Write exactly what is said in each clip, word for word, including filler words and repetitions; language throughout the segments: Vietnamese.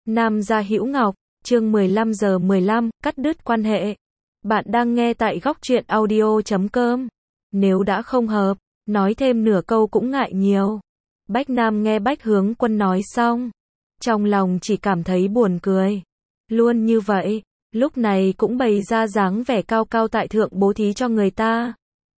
Nam gia Hữu Ngọc, chương mười lăm giờ mười lăm, cắt đứt quan hệ. Bạn đang nghe tại góc truyện audio chấm com. Nếu đã không hợp, nói thêm nửa câu cũng ngại nhiều. Bách Nam nghe Bách Hướng Quân nói xong, trong lòng chỉ cảm thấy buồn cười. Luôn như vậy, lúc này cũng bày ra dáng vẻ cao cao tại thượng bố thí cho người ta.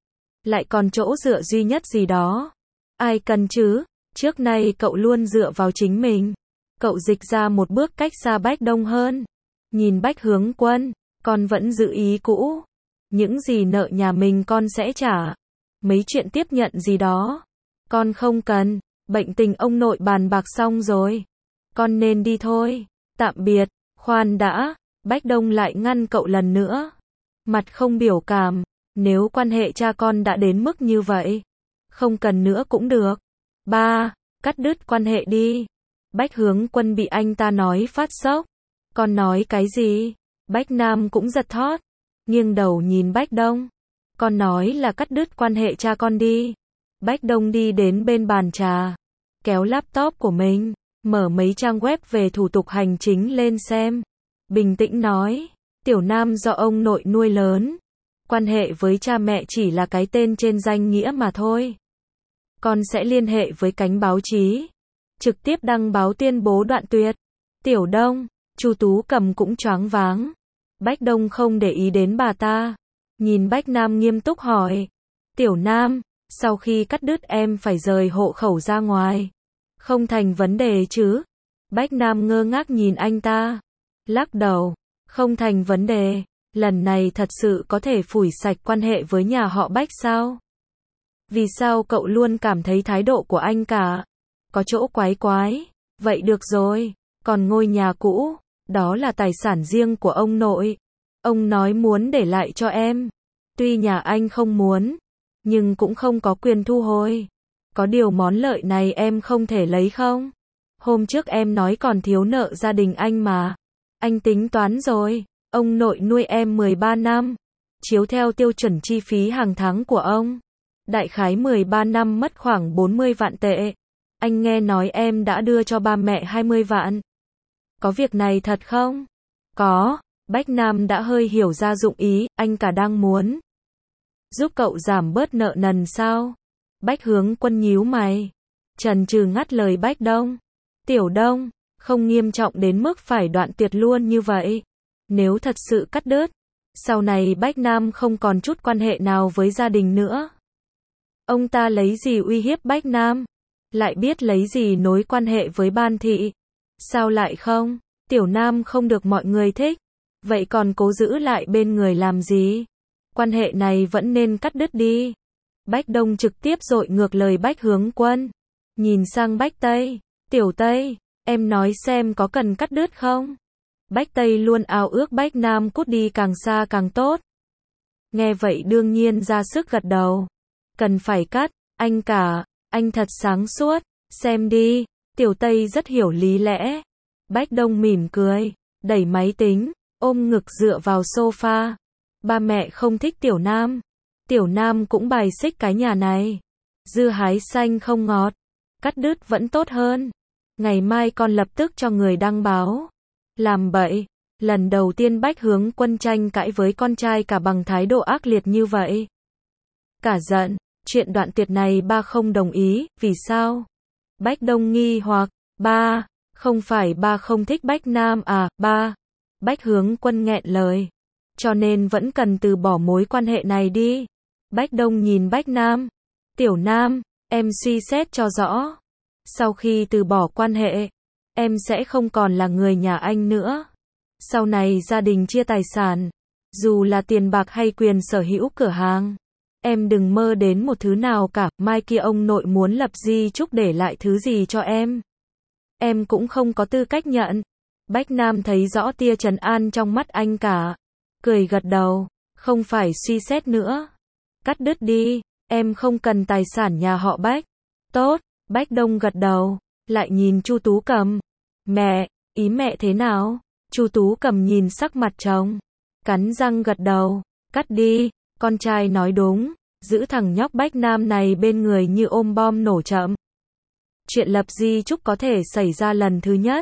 Lại còn chỗ dựa duy nhất gì đó. Ai cần chứ, trước nay cậu luôn dựa vào chính mình. Cậu dịch ra một bước cách xa Bách Đông hơn. Nhìn Bách Hướng Quân, con vẫn giữ ý cũ. Những gì nợ nhà mình con sẽ trả. Mấy chuyện tiếp nhận gì đó, con không cần. Bệnh tình ông nội bàn bạc xong rồi. Con nên đi thôi. Tạm biệt. Khoan đã. Bách Đông lại ngăn cậu lần nữa. Mặt không biểu cảm. Nếu quan hệ cha con đã đến mức như vậy, không cần nữa cũng được. Ba, cắt đứt quan hệ đi. Bách Hướng Quân bị anh ta nói phát sốc. Con nói cái gì? Bách Nam cũng giật thót, nghiêng đầu nhìn Bách Đông. Con nói là cắt đứt quan hệ cha con đi. Bách Đông đi đến bên bàn trà, kéo laptop của mình, mở mấy trang web về thủ tục hành chính lên xem. Bình tĩnh nói, Tiểu Nam do ông nội nuôi lớn. Quan hệ với cha mẹ chỉ là cái tên trên danh nghĩa mà thôi. Con sẽ liên hệ với cánh báo chí, trực tiếp đăng báo tuyên bố đoạn tuyệt. Tiểu Đông, Chu Tú Cầm cũng choáng váng. Bách Đông không để ý đến bà ta, nhìn Bách Nam nghiêm túc hỏi. Tiểu Nam, sau khi cắt đứt em phải rời hộ khẩu ra ngoài. Không thành vấn đề chứ? Bách Nam ngơ ngác nhìn anh ta, lắc đầu. Không thành vấn đề. Lần này thật sự có thể phủi sạch quan hệ với nhà họ Bách sao? Vì sao cậu luôn cảm thấy thái độ của anh cả có chỗ quái quái? Vậy được rồi, còn ngôi nhà cũ, đó là tài sản riêng của ông nội. Ông nói muốn để lại cho em. Tuy nhà anh không muốn, nhưng cũng không có quyền thu hồi. Có điều món lợi này em không thể lấy không? Hôm trước em nói còn thiếu nợ gia đình anh mà. Anh tính toán rồi. Ông nội nuôi em mười ba năm. Chiếu theo tiêu chuẩn chi phí hàng tháng của ông, đại khái mười ba năm mất khoảng bốn mươi vạn tệ. Anh nghe nói em đã đưa cho ba mẹ hai mươi vạn. Có việc này thật không? Có. Bách Nam đã hơi hiểu ra dụng ý, anh cả đang muốn giúp cậu giảm bớt nợ nần sao? Bách Hướng Quân nhíu mày, chần chừ ngắt lời Bách Đông. Tiểu Đông, không nghiêm trọng đến mức phải đoạn tuyệt luôn như vậy. Nếu thật sự cắt đứt, sau này Bách Nam không còn chút quan hệ nào với gia đình nữa. Ông ta lấy gì uy hiếp Bách Nam? Lại biết lấy gì nối quan hệ với Ban Thị? Sao lại không? Tiểu Nam không được mọi người thích. Vậy còn cố giữ lại bên người làm gì? Quan hệ này vẫn nên cắt đứt đi. Bách Đông trực tiếp dội ngược lời Bách Hướng Quân. Nhìn sang Bách Tây. Tiểu Tây, em nói xem có cần cắt đứt không? Bách Tây luôn ao ước Bách Nam cút đi càng xa càng tốt. Nghe vậy đương nhiên ra sức gật đầu. Cần phải cắt, anh cả, anh thật sáng suốt, xem đi. Tiểu Tây rất hiểu lý lẽ. Bách Đông mỉm cười, đẩy máy tính, ôm ngực dựa vào sofa. Ba mẹ không thích Tiểu Nam. Tiểu Nam cũng bài xích cái nhà này. Dưa hái xanh không ngọt, cắt đứt vẫn tốt hơn. Ngày mai con lập tức cho người đăng báo. Làm bậy. Lần đầu tiên Bách Hướng Quân tranh cãi với con trai cả bằng thái độ ác liệt như vậy. Cả giận. Chuyện đoạn tuyệt này ba không đồng ý. Vì sao? Bách Đông nghi hoặc. Ba, không phải ba không thích Bách Nam à? Ba. Bách Hướng Quân nghẹn lời. Cho nên vẫn cần từ bỏ mối quan hệ này đi. Bách Đông nhìn Bách Nam. Tiểu Nam, em suy xét cho rõ. Sau khi từ bỏ quan hệ, em sẽ không còn là người nhà anh nữa. Sau này gia đình chia tài sản, dù là tiền bạc hay quyền sở hữu cửa hàng, em đừng mơ đến một thứ nào cả. Mai kia ông nội muốn lập di chúc để lại thứ gì cho em, em cũng không có tư cách nhận. Bách Nam thấy rõ tia trấn an trong mắt anh cả, cười gật đầu. Không phải suy xét nữa, cắt đứt đi. Em không cần tài sản nhà họ Bách. Tốt. Bách Đông gật đầu, lại nhìn Chu Tú Cầm. Mẹ, ý mẹ thế nào? Chu Tú Cầm nhìn sắc mặt chồng, cắn răng gật đầu. Cắt đi, con trai nói đúng. Giữ thằng nhóc Bách Nam này bên người như ôm bom nổ chậm. Chuyện lập di chúc có thể xảy ra lần thứ nhất,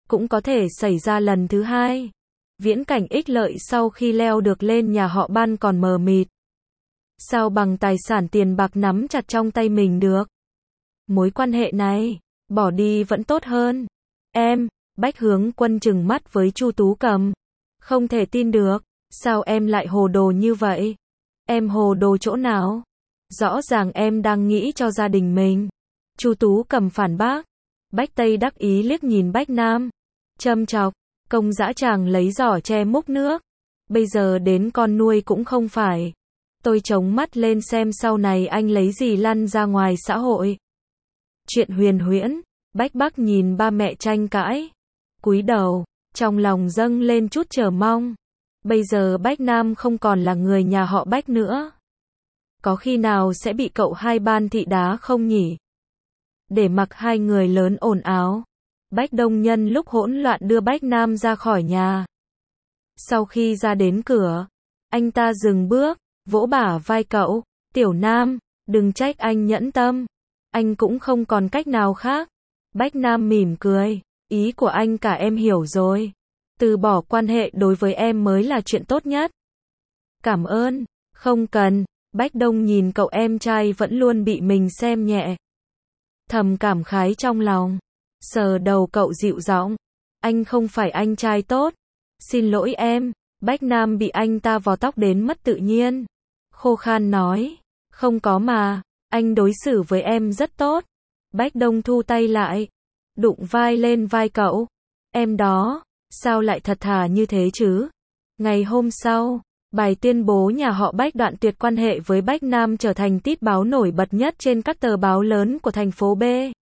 cũng có thể xảy ra lần thứ hai. Viễn cảnh ích lợi sau khi leo được lên nhà họ Ban còn mờ mịt. Sao bằng tài sản tiền bạc nắm chặt trong tay mình được? Mối quan hệ này, bỏ đi vẫn tốt hơn. Em, Bách Hướng Quân trừng mắt với Chu Tú Cầm. Không thể tin được, sao em lại hồ đồ như vậy? Em hồ đồ chỗ nào? Rõ ràng em đang nghĩ cho gia đình mình. Chu Tú Cầm phản bác. Bách Tây đắc ý liếc nhìn Bách Nam. Châm chọc, công dã tràng lấy giỏ che múc nước. Bây giờ đến con nuôi cũng không phải. Tôi chống mắt lên xem sau này anh lấy gì lăn ra ngoài xã hội. Chuyện huyền huyễn, Bách Bắc nhìn ba mẹ tranh cãi. Cúi đầu, trong lòng dâng lên chút chờ mong. Bây giờ Bách Nam không còn là người nhà họ Bách nữa. Có khi nào sẽ bị cậu hai Ban thị đá không nhỉ? Để mặc hai người lớn ồn ào, Bách Đông Nhân lúc hỗn loạn đưa Bách Nam ra khỏi nhà. Sau khi ra đến cửa, anh ta dừng bước, vỗ bả vai cậu. Tiểu Nam, đừng trách anh nhẫn tâm. Anh cũng không còn cách nào khác. Bách Nam mỉm cười. Ý của anh cả em hiểu rồi. Từ bỏ quan hệ đối với em mới là chuyện tốt nhất. Cảm ơn. Không cần. Bách Đông nhìn cậu em trai vẫn luôn bị mình xem nhẹ. Thầm cảm khái trong lòng. Sờ đầu cậu dịu giọng. Anh không phải anh trai tốt. Xin lỗi em. Bách Nam bị anh ta vò tóc đến mất tự nhiên. Khô khan nói. Không có mà. Anh đối xử với em rất tốt. Bách Đông thu tay lại. Đụng vai lên vai cậu. Em đó. Sao lại thật thà như thế chứ? Ngày hôm sau, bài tuyên bố nhà họ Bách đoạn tuyệt quan hệ với Bách Nam trở thành tít báo nổi bật nhất trên các tờ báo lớn của thành phố B.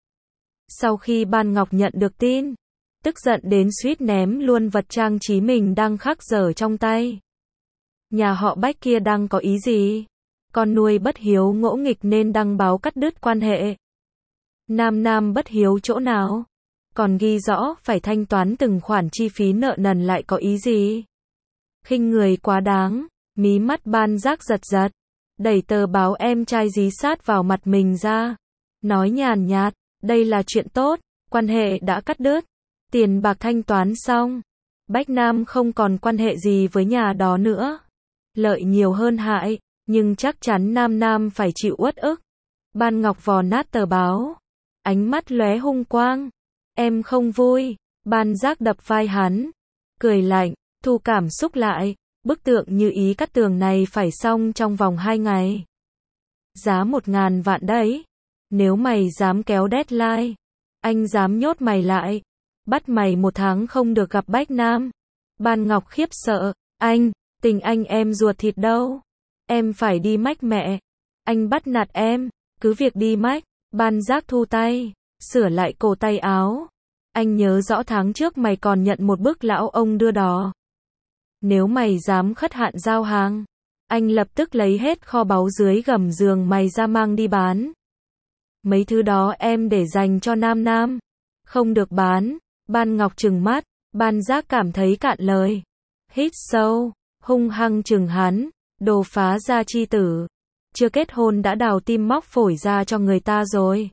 Sau khi Ban Ngọc nhận được tin, tức giận đến suýt ném luôn vật trang trí mình đang khắc dở trong tay. Nhà họ Bách kia đang có ý gì? Con nuôi bất hiếu ngỗ nghịch nên đăng báo cắt đứt quan hệ. Nam Nam bất hiếu chỗ nào? Còn ghi rõ phải thanh toán từng khoản chi phí nợ nần lại có ý gì? Khinh người quá đáng, mí mắt Ban Giác giật giật, đẩy tờ báo em trai dí sát vào mặt mình ra. Nói nhàn nhạt, đây là chuyện tốt, quan hệ đã cắt đứt, tiền bạc thanh toán xong. Bách Nam không còn quan hệ gì với nhà đó nữa. Lợi nhiều hơn hại, nhưng chắc chắn Nam Nam phải chịu uất ức. Ban Ngọc vò nát tờ báo, ánh mắt lóe hung quang. Em không vui. Ban Giác đập vai hắn, cười lạnh, thu cảm xúc lại. Bức tượng như ý cắt tường này phải xong trong vòng hai ngày. Giá một ngàn vạn đấy. Nếu mày dám kéo deadline, anh dám nhốt mày lại. Bắt mày một tháng không được gặp Bách Nam. Ban Ngọc khiếp sợ. Anh, tình anh em ruột thịt đâu. Em phải đi mách mẹ. Anh bắt nạt em, cứ việc đi mách. Ban Giác thu tay, sửa lại cổ tay áo. Anh nhớ rõ tháng trước mày còn nhận một bức lão ông đưa đò. Nếu mày dám khất hạn giao hàng, anh lập tức lấy hết kho báu dưới gầm giường mày ra mang đi bán. Mấy thứ đó em để dành cho Nam Nam. Không được bán. Ban Ngọc trừng mắt. Ban Giác cảm thấy cạn lời. Hít sâu, hung hăng trừng hắn. Đồ phá gia chi tử. Chưa kết hôn đã đào tim móc phổi ra cho người ta rồi.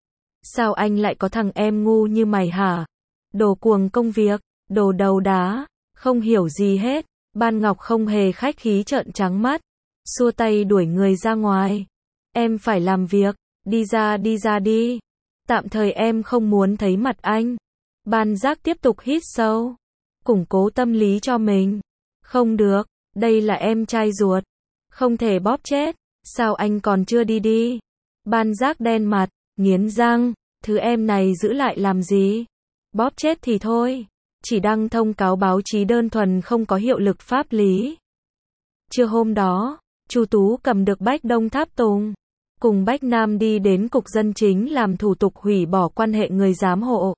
Sao anh lại có thằng em ngu như mày hả? Đồ cuồng công việc, đồ đầu đá, không hiểu gì hết. Ban Ngọc không hề khách khí trợn trắng mắt, xua tay đuổi người ra ngoài. Em phải làm việc, đi ra đi ra đi. Tạm thời em không muốn thấy mặt anh. Ban Giác tiếp tục hít sâu, củng cố tâm lý cho mình. Không được, đây là em trai ruột, không thể bóp chết. Sao anh còn chưa đi đi? Ban Giác đen mặt, nghiến răng, thứ em này giữ lại làm gì? Bóp chết thì thôi, chỉ đăng thông cáo báo chí đơn thuần không có hiệu lực pháp lý. Trưa hôm đó, Chu Tú Cầm được Bách Đông tháp tùng, cùng Bách Nam đi đến cục dân chính làm thủ tục hủy bỏ quan hệ người giám hộ.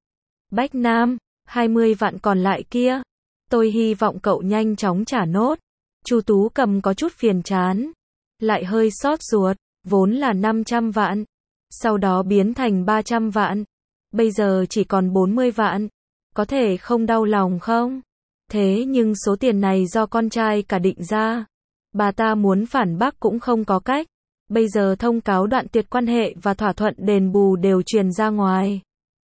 Bách Nam, hai mươi vạn còn lại kia, tôi hy vọng cậu nhanh chóng trả nốt. Chu Tú Cầm có chút phiền chán, lại hơi xót ruột, vốn là năm trăm vạn, sau đó biến thành ba trăm vạn, bây giờ chỉ còn bốn mươi vạn, có thể không đau lòng không? Thế nhưng số tiền này do con trai cả định ra, bà ta muốn phản bác cũng không có cách, bây giờ thông cáo đoạn tuyệt quan hệ và thỏa thuận đền bù đều truyền ra ngoài.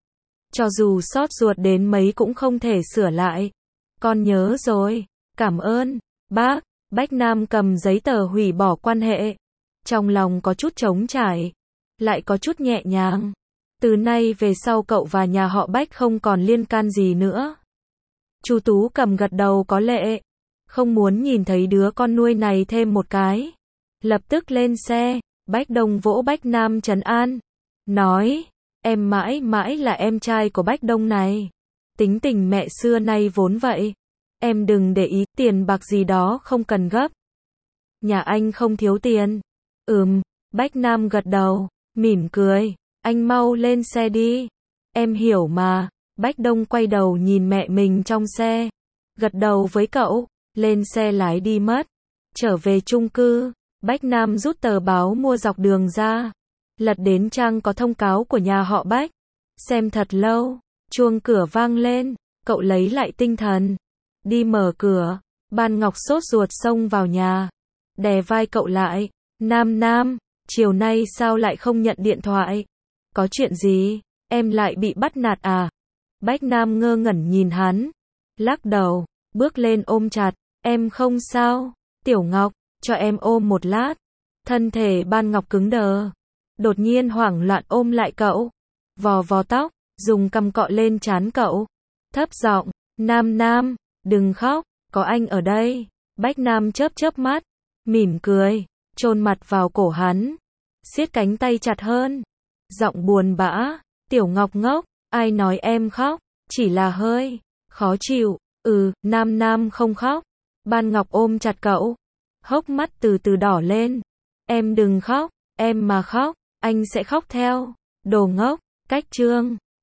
Cho dù xót ruột đến mấy cũng không thể sửa lại. Con nhớ rồi, cảm ơn, bác. Bách Nam cầm giấy tờ hủy bỏ quan hệ. Trong lòng có chút trống trải, lại có chút nhẹ nhàng. Từ nay về sau cậu và nhà họ Bách không còn liên can gì nữa. Chu Tú cầm gật đầu có lệ. Không muốn nhìn thấy đứa con nuôi này thêm một cái. Lập tức lên xe, Bách Đông vỗ Bách Nam trấn an. Nói, em mãi mãi là em trai của Bách Đông này. Tính tình mẹ xưa nay vốn vậy. Em đừng để ý, tiền bạc gì đó không cần gấp. Nhà anh không thiếu tiền. Ừm, Bách Nam gật đầu, mỉm cười. Anh mau lên xe đi. Em hiểu mà. Bách Đông quay đầu nhìn mẹ mình trong xe. Gật đầu với cậu, lên xe lái đi mất. Trở về chung cư, Bách Nam rút tờ báo mua dọc đường ra. Lật đến trang có thông cáo của nhà họ Bách. Xem thật lâu, chuông cửa vang lên, cậu lấy lại tinh thần. Đi mở cửa, Ban Ngọc sốt ruột xông vào nhà. Đè vai cậu lại. Nam Nam, chiều nay sao lại không nhận điện thoại? Có chuyện gì? Em lại bị bắt nạt à? Bách Nam ngơ ngẩn nhìn hắn. Lắc đầu, bước lên ôm chặt. Em không sao. Tiểu Ngọc, cho em ôm một lát. Thân thể Ban Ngọc cứng đờ. Đột nhiên hoảng loạn ôm lại cậu. Vò vò tóc, dùng cằm cọ lên trán cậu. Thấp giọng, Nam Nam, đừng khóc, có anh ở đây. Bách Nam chớp chớp mắt, mỉm cười, chôn mặt vào cổ hắn. Siết cánh tay chặt hơn. Giọng buồn bã, Tiểu Ngọc ngốc, ai nói em khóc, chỉ là hơi khó chịu. Ừ, Nam Nam không khóc. Ban Ngọc ôm chặt cậu, hốc mắt từ từ đỏ lên. Em đừng khóc, em mà khóc, anh sẽ khóc theo. Đồ ngốc, cách chương.